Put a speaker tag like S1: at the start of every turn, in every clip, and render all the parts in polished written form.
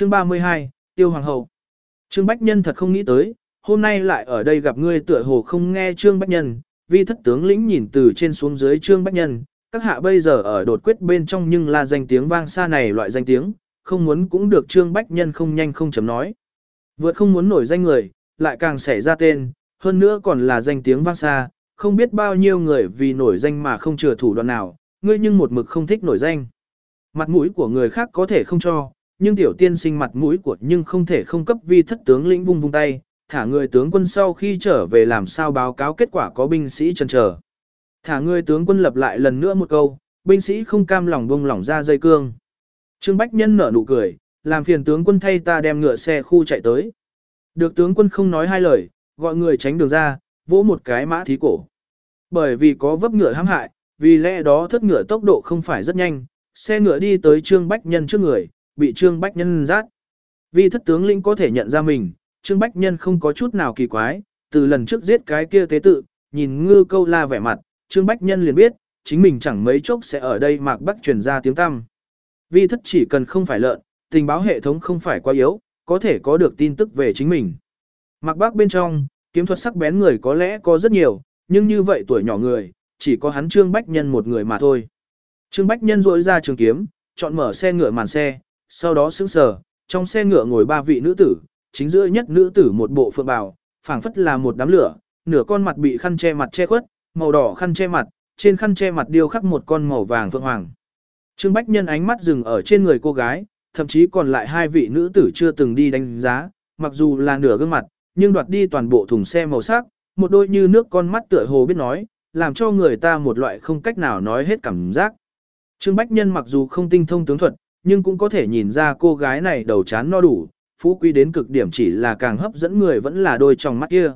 S1: Chương 32, Tiêu Hoàng hậu. Trương Bách Nhân thật không nghĩ tới, hôm nay lại ở đây gặp ngươi tựa hồ không nghe Trương Bách Nhân, vi thất tướng lĩnh nhìn từ trên xuống dưới Trương Bách Nhân, các hạ bây giờ ở đột quyết bên trong nhưng là danh tiếng vang xa này loại danh tiếng, không muốn cũng được Trương Bách Nhân không nhanh không chấm nói. Vượt không muốn nổi danh người, lại càng xảy ra tên, hơn nữa còn là danh tiếng vang xa, không biết bao nhiêu người vì nổi danh mà không chừa thủ đoạn nào, ngươi nhưng một mực không thích nổi danh. Mặt mũi của người khác có thể không cho, nhưng tiểu tiên sinh mặt mũi của nhưng không thể không cấp vi thất tướng lĩnh vung vung tay, thả người tướng quân sau khi trở về làm sao báo cáo kết quả có binh sĩ chần chờ. Thả người tướng quân lập lại lần nữa một câu, binh sĩ không cam lòng buông lỏng ra dây cương. Trương Bách Nhân nở nụ cười, làm phiền tướng quân thay ta đem ngựa xe khu chạy tới. Được tướng quân không nói hai lời, gọi người tránh đường ra, vỗ một cái mã thí cổ. Bởi vì có vấp ngựa hãm hại, vì lẽ đó thất ngựa tốc độ không phải rất nhanh, xe ngựa đi tới Trương Bách Nhân trước người, bị Trương Bách Nhân rát. Vì thất tướng lĩnh có thể nhận ra mình, Trương Bách Nhân không có chút nào kỳ quái, từ lần trước giết cái kia tế tự, nhìn Ngư Câu La vẻ mặt, Trương Bách Nhân liền biết, chính mình chẳng mấy chốc sẽ ở đây Mạc Bắc truyền ra tiếng tăm. Vi thất chỉ cần không phải lợn, tình báo hệ thống không phải quá yếu, có thể có được tin tức về chính mình. Mạc Bắc bên trong, kiếm thuật sắc bén người có lẽ có rất nhiều, nhưng như vậy tuổi nhỏ người, chỉ có hắn Trương Bách Nhân một người mà thôi. Trương Bách Nhân rỗi ra trường kiếm, chọn mở xe ngựa màn xe, sau đó sững sờ, trong xe ngựa ngồi 3 vị nữ tử, chính giữa nhất nữ tử một bộ phượng bào, phảng phất là một đám lửa, nửa con mặt bị khăn che mặt che khuất, màu đỏ khăn che mặt, trên khăn che mặt điêu khắc một con màu vàng phượng hoàng. Trương Bách Nhân ánh mắt dừng ở trên người cô gái, thậm chí còn lại 2 vị nữ tử chưa từng đi đánh giá, mặc dù là nửa gương mặt, nhưng đoạt đi toàn bộ thùng xe màu sắc, một đôi như nước con mắt tựa hồ biết nói, làm cho người ta một loại không cách nào nói hết cảm giác. Trương Bách Nhân mặc dù không tinh thông tướng thuật, nhưng cũng có thể nhìn ra cô gái này đầu chán no đủ, phú quý đến cực điểm, chỉ là càng hấp dẫn người vẫn là đôi tròng mắt kia.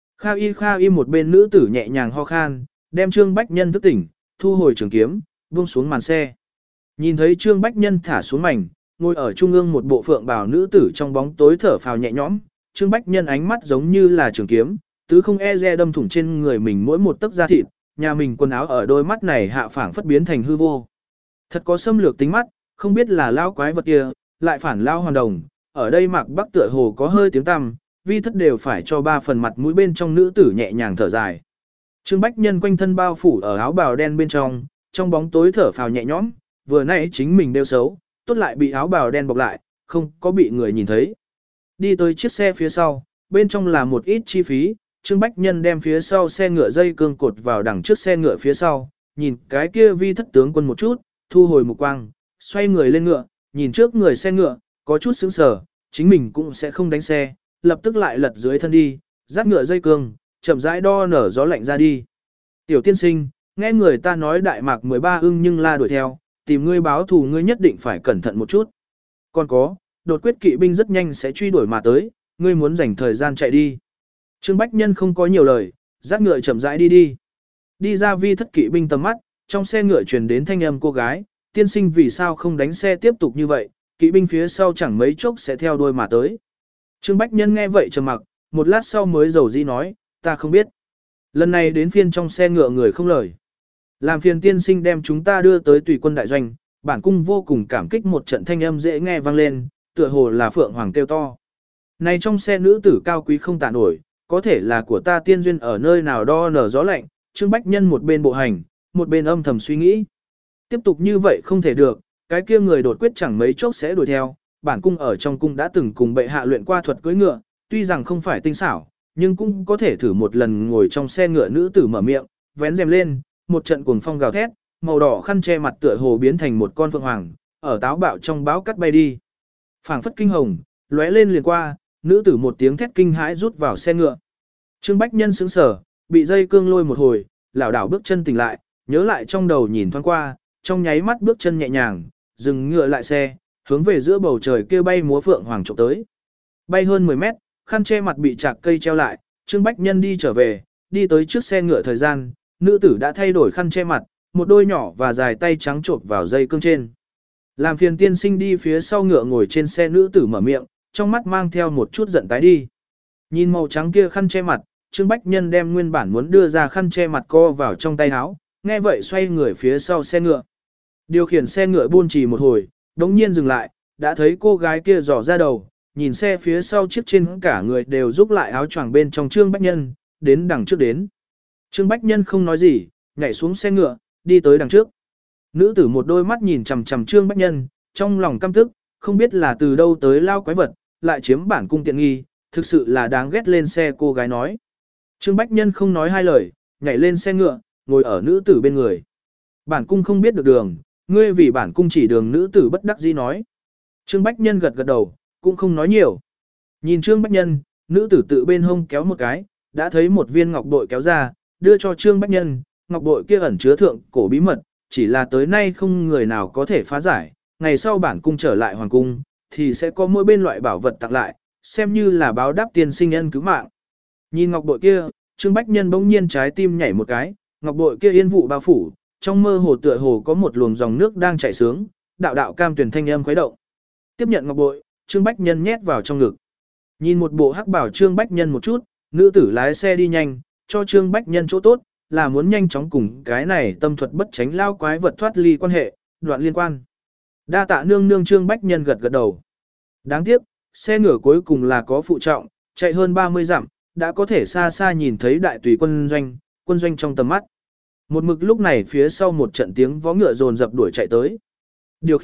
S1: Kha y một bên nữ tử nhẹ nhàng ho khan, đem Trương Bách Nhân thức tỉnh, thu hồi trường kiếm, buông xuống màn xe. Nhìn thấy Trương Bách Nhân thả xuống mảnh, ngồi ở trung ương một bộ phượng bào nữ tử trong bóng tối thở phào nhẹ nhõm, Trương Bách Nhân ánh mắt giống như là trường kiếm, tứ không e dè đâm thủng trên người mình mỗi một tấc da thịt, nhà mình quần áo ở đôi mắt này hạ phảng phất biến thành hư vô. Thật có xâm lược tính mắt, không biết là lao quái vật kia, lại phản lao hoàn đồng, ở đây Mạc Bắc tựa hồ có hơi tiếng tăm, vi thất đều phải cho 3 phần mặt mũi bên trong nữ tử nhẹ nhàng thở dài. Trương Bách Nhân quanh thân bao phủ ở áo bào đen bên trong bóng tối thở phào nhẹ nhõm, vừa nãy chính mình đeo xấu, tốt lại bị áo bào đen bọc lại, không có bị người nhìn thấy. Đi tới chiếc xe phía sau, bên trong là một ít chi phí, Trương Bách Nhân đem phía sau xe ngựa dây cương cột vào đằng trước xe ngựa phía sau, nhìn cái kia vi thất tướng quân một chút, thu hồi mục quang, xoay người lên ngựa, nhìn trước người xe ngựa, có chút sững sờ, chính mình cũng sẽ không đánh xe, lập tức lại lật dưới thân đi, dắt ngựa dây cương, chậm rãi đo nở gió lạnh ra đi. Tiểu tiên sinh, nghe người ta nói Đại Mạc 13 ưng nhưng la đuổi theo, tìm ngươi báo thù ngươi nhất định phải cẩn thận một chút. Còn có, đột quyết kỵ binh rất nhanh sẽ truy đuổi mà tới, ngươi muốn dành thời gian chạy đi. Trương Bách Nhân không có nhiều lời, dắt ngựa chậm rãi đi đi. Đi ra vi thất kỵ binh tầm mắt, trong xe ngựa truyền đến thanh âm cô gái, tiên sinh vì sao không đánh xe tiếp tục như vậy, kỵ binh phía sau chẳng mấy chốc sẽ theo đuôi mà tới. Trương Bách Nhân nghe vậy trầm mặc, một lát sau mới dầu dĩ nói, ta không biết. Lần này đến phiên trong xe ngựa người không lời. Làm phiền tiên sinh đem chúng ta đưa tới tùy quân đại doanh, bản cung vô cùng cảm kích một trận thanh âm dễ nghe vang lên, tựa hồ là phượng hoàng kêu to. Này trong xe nữ tử cao quý không tả nổi, có thể là của ta tiên duyên ở nơi nào đo nở gió lạnh, Trương Bách Nhân một bên bộ hành, một bên âm thầm suy nghĩ. Tiếp tục như vậy không thể được, cái kia người đột quyết chẳng mấy chốc sẽ đuổi theo, bản cung ở trong cung đã từng cùng bệ hạ luyện qua thuật cưỡi ngựa, tuy rằng không phải tinh xảo, nhưng cũng có thể thử một lần. Ngồi trong xe ngựa nữ tử mở miệng, vén rèm lên, một trận cuồng phong gào thét, màu đỏ khăn che mặt tựa hồ biến thành một con phượng hoàng, ở táo bạo trong báo cắt bay đi. Phảng phất kinh hồng, lóe lên liền qua, nữ tử một tiếng thét kinh hãi rút vào xe ngựa. Trương Bách Nhân sững sờ, bị dây cương lôi một hồi, lảo đảo bước chân tỉnh lại, nhớ lại trong đầu nhìn thoáng qua, trong nháy mắt bước chân nhẹ nhàng, dừng ngựa lại xe, hướng về giữa bầu trời kia bay múa phượng hoàng trộm tới. Bay hơn 10 mét, khăn che mặt bị chạc cây treo lại, Trương Bách Nhân đi trở về, đi tới trước xe ngựa thời gian, nữ tử đã thay đổi khăn che mặt, một đôi nhỏ và dài tay trắng chộp vào dây cương trên. Làm phiền tiên sinh đi phía sau ngựa ngồi trên xe, nữ tử mở miệng, trong mắt mang theo một chút giận tái đi. Nhìn màu trắng kia khăn che mặt, Trương Bách Nhân đem nguyên bản muốn đưa ra khăn che mặt co vào trong tay áo, nghe vậy xoay người phía sau xe ngựa. Điều khiển xe ngựa buôn trì một hồi, đống nhiên dừng lại, đã thấy cô gái kia dò ra đầu, nhìn xe phía sau chiếc trên cả người đều rúc lại áo choàng bên trong Trương Bách Nhân, đến đằng trước đến. Trương Bách Nhân không nói gì, nhảy xuống xe ngựa, đi tới đằng trước. Nữ tử một đôi mắt nhìn chằm chằm Trương Bách Nhân, trong lòng căm tức, không biết là từ đâu tới lao quái vật, lại chiếm bản cung tiện nghi, thực sự là đáng ghét. Lên xe cô gái nói. Trương Bách Nhân không nói hai lời, nhảy lên xe ngựa, ngồi ở nữ tử bên người. Bản cung không biết được đường, ngươi vì bản cung chỉ đường. Nữ tử bất đắc dĩ nói. Trương Bách Nhân gật gật đầu, cũng không nói nhiều. Nhìn Trương Bách Nhân, nữ tử tự bên hông kéo một cái, đã thấy một viên ngọc bội kéo ra, đưa cho Trương Bách Nhân. Ngọc bội kia ẩn chứa thượng cổ bí mật, chỉ là tới nay không người nào có thể phá giải. Ngày sau bản cung trở lại hoàng cung, thì sẽ có mỗi bên loại bảo vật tặng lại, xem như là báo đáp tiên sinh ân cứu mạng. Nhìn ngọc bội kia, Trương Bách Nhân bỗng nhiên trái tim nhảy một cái, ngọc bội kia yên vụ bao phủ, trong mơ hồ tựa hồ có một luồng dòng nước đang chảy xuống, đạo đạo cam tuyển thanh âm khuấy động. Tiếp nhận ngọc bội, Trương Bách Nhân nhét vào trong ngực. Nhìn một bộ hắc bảo Trương Bách Nhân một chút, nữ tử lái xe đi nhanh, cho Trương Bách Nhân chỗ tốt, là muốn nhanh chóng cùng cái này tâm thuật bất tránh lao quái vật thoát ly quan hệ, đoạn liên quan. Đa tạ nương nương. Trương Bách Nhân gật gật đầu. Đáng tiếc, xe ngựa cuối cùng là có phụ trọng, chạy hơn 30 dặm, đã có thể xa xa nhìn thấy đại tùy quân doanh trong tầm mắt. Một mực lúc này phía sau một trận tiếng vó ngựa dồn dập đuổi chạy tới. Điều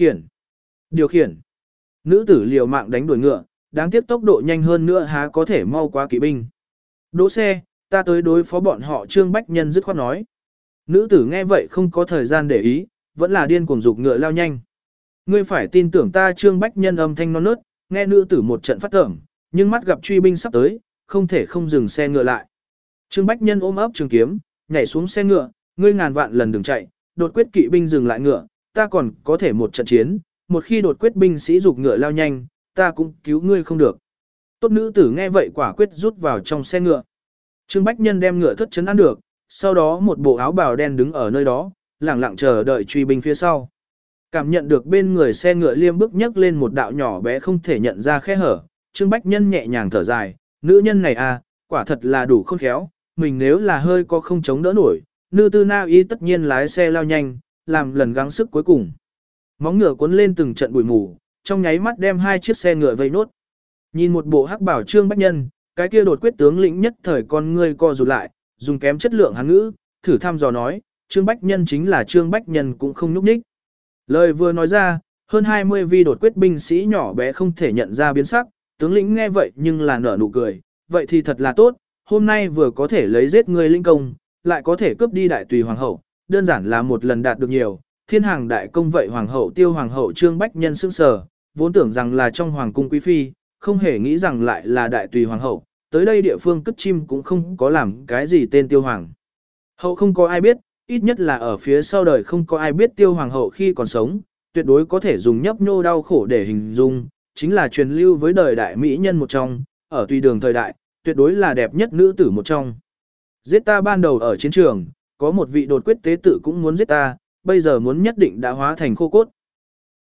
S1: khiển. Nữ tử liều mạng đánh đuổi ngựa, đáng tiếc tốc độ nhanh hơn nữa há có thể mau quá kỵ binh. Đỗ xe, ta tới đối phó bọn họ. Trương Bách Nhân dứt khoát nói. Nữ tử nghe vậy không có thời gian để ý, vẫn là điên cuồng dục ngựa lao nhanh. Ngươi phải tin tưởng ta. Trương Bách Nhân âm thanh non nớt, nghe nữ tử một trận phát tởm, nhưng mắt gặp truy binh sắp tới, không thể không dừng xe ngựa lại. Trương Bách Nhân ôm ấp trường kiếm, nhảy xuống xe ngựa, ngươi ngàn vạn lần đừng chạy, đột quyết kỵ binh dừng lại ngựa, ta còn có thể một trận chiến, một khi đột quyết binh sĩ dục ngựa lao nhanh, ta cũng cứu ngươi không được. Tốt. Nữ tử nghe vậy quả quyết rút vào trong xe ngựa. Trương Bách Nhân đem ngựa thất trấn ăn được, sau đó một bộ áo bào đen đứng ở nơi đó, lặng lặng chờ đợi truy binh phía sau. Cảm nhận được bên người xe ngựa liêm bước nhấc lên một đạo nhỏ bé không thể nhận ra khe hở, Trương Bách Nhân nhẹ nhàng thở dài, nữ nhân này à, quả thật là đủ khôn khéo, mình nếu là hơi có không chống đỡ nổi, Nữ Tư Na Y tất nhiên lái xe lao nhanh, làm lần gắng sức cuối cùng. Móng ngựa cuốn lên từng trận bụi mù, trong nháy mắt đem hai chiếc xe ngựa vây nốt. Nhìn một bộ hắc bảo Trương Bách Nhân, cái kia đột quyết tướng lĩnh nhất thời con ngươi co rụt lại, dùng kém chất lượng hán ngữ, thử thăm dò nói, Trương Bách Nhân chính là Trương Bách Nhân cũng không nhúc nhích. Lời vừa nói ra, hơn 20 vi đột quyết binh sĩ nhỏ bé không thể nhận ra biến sắc, tướng lĩnh nghe vậy nhưng là nở nụ cười, vậy thì thật là tốt, hôm nay vừa có thể lấy giết người linh công, lại có thể cướp đi đại tùy hoàng hậu, đơn giản là một lần đạt được nhiều, thiên hàng đại công. Vậy hoàng hậu Tiêu hoàng hậu Trương Bách Nhân sững sờ, vốn tưởng rằng là trong hoàng cung quý phi, không hề nghĩ rằng lại là đại tùy hoàng hậu, tới đây địa phương cất chim cũng không có làm cái gì tên Tiêu hoàng hậu không có ai biết, ít nhất là ở phía sau đời không có ai biết Tiêu hoàng hậu khi còn sống, tuyệt đối có thể dùng nhấp nhô đau khổ để hình dung, chính là truyền lưu với đời đại mỹ nhân một trong, ở tùy đường thời đại, tuyệt đối là đẹp nhất nữ tử một trong. Giết ta ban đầu ở chiến trường, có một vị đột quyết tế tự cũng muốn giết ta, bây giờ muốn nhất định đã hóa thành khô cốt.